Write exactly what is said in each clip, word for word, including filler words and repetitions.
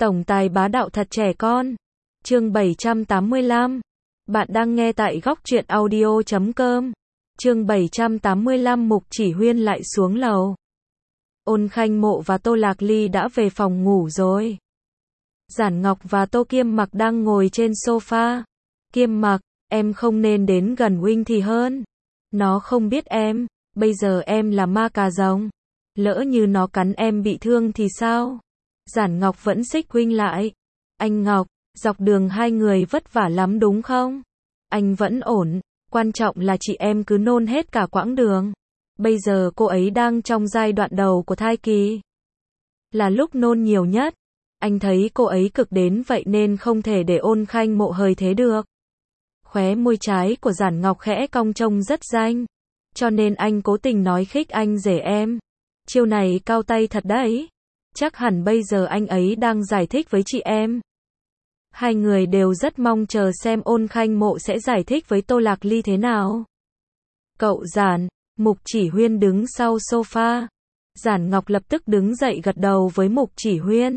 Tổng tài bá đạo thật trẻ con. Chương bảy trăm tám mươi lăm. Bạn đang nghe tại góc truyện audio chấm com. Chương bảy trăm tám mươi lăm Mục Chỉ Huyên lại xuống lầu. Ôn Khanh Mộ và Tô Lạc Ly đã về phòng ngủ rồi. Giản Ngọc và Tô Kiêm Mặc đang ngồi trên sofa. Kiêm Mặc, em không nên đến gần huynh thì hơn. Nó không biết em, bây giờ em là ma cà rồng. Lỡ như nó cắn em bị thương thì sao? Giản Ngọc vẫn xích huynh lại. Anh Ngọc, dọc đường hai người vất vả lắm đúng không? Anh vẫn ổn, quan trọng là chị em cứ nôn hết cả quãng đường. Bây giờ cô ấy đang trong giai đoạn đầu của thai kỳ. Là lúc nôn nhiều nhất. Anh thấy cô ấy cực đến vậy nên không thể để Ôn Khanh Mộ hời thế được. Khóe môi trái của Giản Ngọc khẽ cong trông rất danh. Cho nên anh cố tình nói khích anh rể em. Chiêu này cao tay thật đấy. Chắc hẳn bây giờ anh ấy đang giải thích với chị em. Hai người đều rất mong chờ xem Ôn Khanh Mộ sẽ giải thích với Tô Lạc Ly thế nào. Cậu Giản, Mục Chỉ Huyên đứng sau sofa. Giản Ngọc lập tức đứng dậy gật đầu với Mục Chỉ Huyên.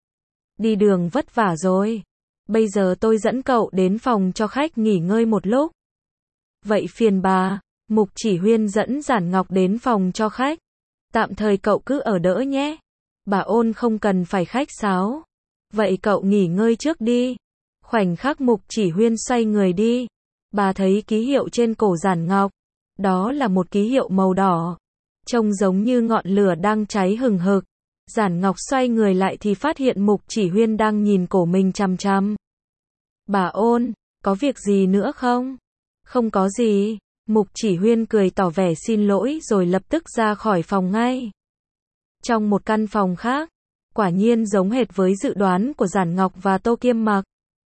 Đi đường vất vả rồi. Bây giờ tôi dẫn cậu đến phòng cho khách nghỉ ngơi một lúc. Vậy phiền bà. Mục Chỉ Huyên dẫn Giản Ngọc đến phòng cho khách. Tạm thời cậu cứ ở đỡ nhé. Bà Ôn không cần phải khách sáo. Vậy cậu nghỉ ngơi trước đi. Khoảnh khắc Mục Chỉ Huyên xoay người đi. Bà thấy ký hiệu trên cổ Giản Ngọc. Đó là một ký hiệu màu đỏ. Trông giống như ngọn lửa đang cháy hừng hực. Giản Ngọc xoay người lại thì phát hiện Mục Chỉ Huyên đang nhìn cổ mình chằm chằm. Bà Ôn, có việc gì nữa không? Không có gì. Mục Chỉ Huyên cười tỏ vẻ xin lỗi rồi lập tức ra khỏi phòng ngay. Trong một căn phòng khác, quả nhiên giống hệt với dự đoán của Giản Ngọc và Tô Kiêm Mặc.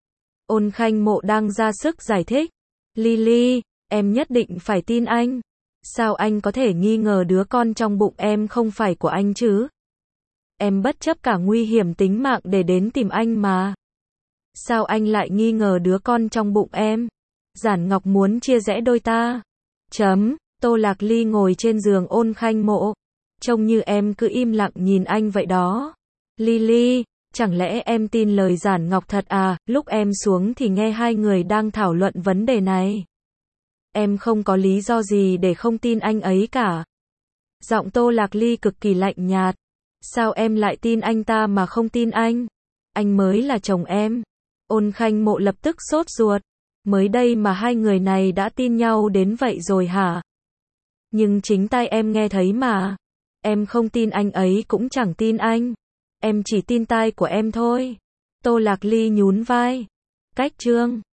Ôn Khanh Mộ đang ra sức giải thích. Lily, em nhất định phải tin anh. Sao anh có thể nghi ngờ đứa con trong bụng em không phải của anh chứ? Em bất chấp cả nguy hiểm tính mạng để đến tìm anh mà. Sao anh lại nghi ngờ đứa con trong bụng em? Giản Ngọc muốn chia rẽ đôi ta. Chấm, Tô Lạc Ly ngồi trên giường Ôn Khanh Mộ. Trông như em cứ im lặng nhìn anh vậy đó. Lily, chẳng lẽ em tin lời Giản Ngọc thật à? Lúc em xuống thì nghe hai người đang thảo luận vấn đề này. Em không có lý do gì để không tin anh ấy cả. Giọng Tô Lạc Ly cực kỳ lạnh nhạt. Sao em lại tin anh ta mà không tin anh? Anh mới là chồng em. Ôn Khanh Mộ lập tức sốt ruột. Mới đây mà hai người này đã tin nhau đến vậy rồi hả? Nhưng chính tai em nghe thấy mà. Em không tin anh ấy cũng chẳng tin anh. Em chỉ tin tai của em thôi. Tô Lạc Ly nhún vai. Cách chương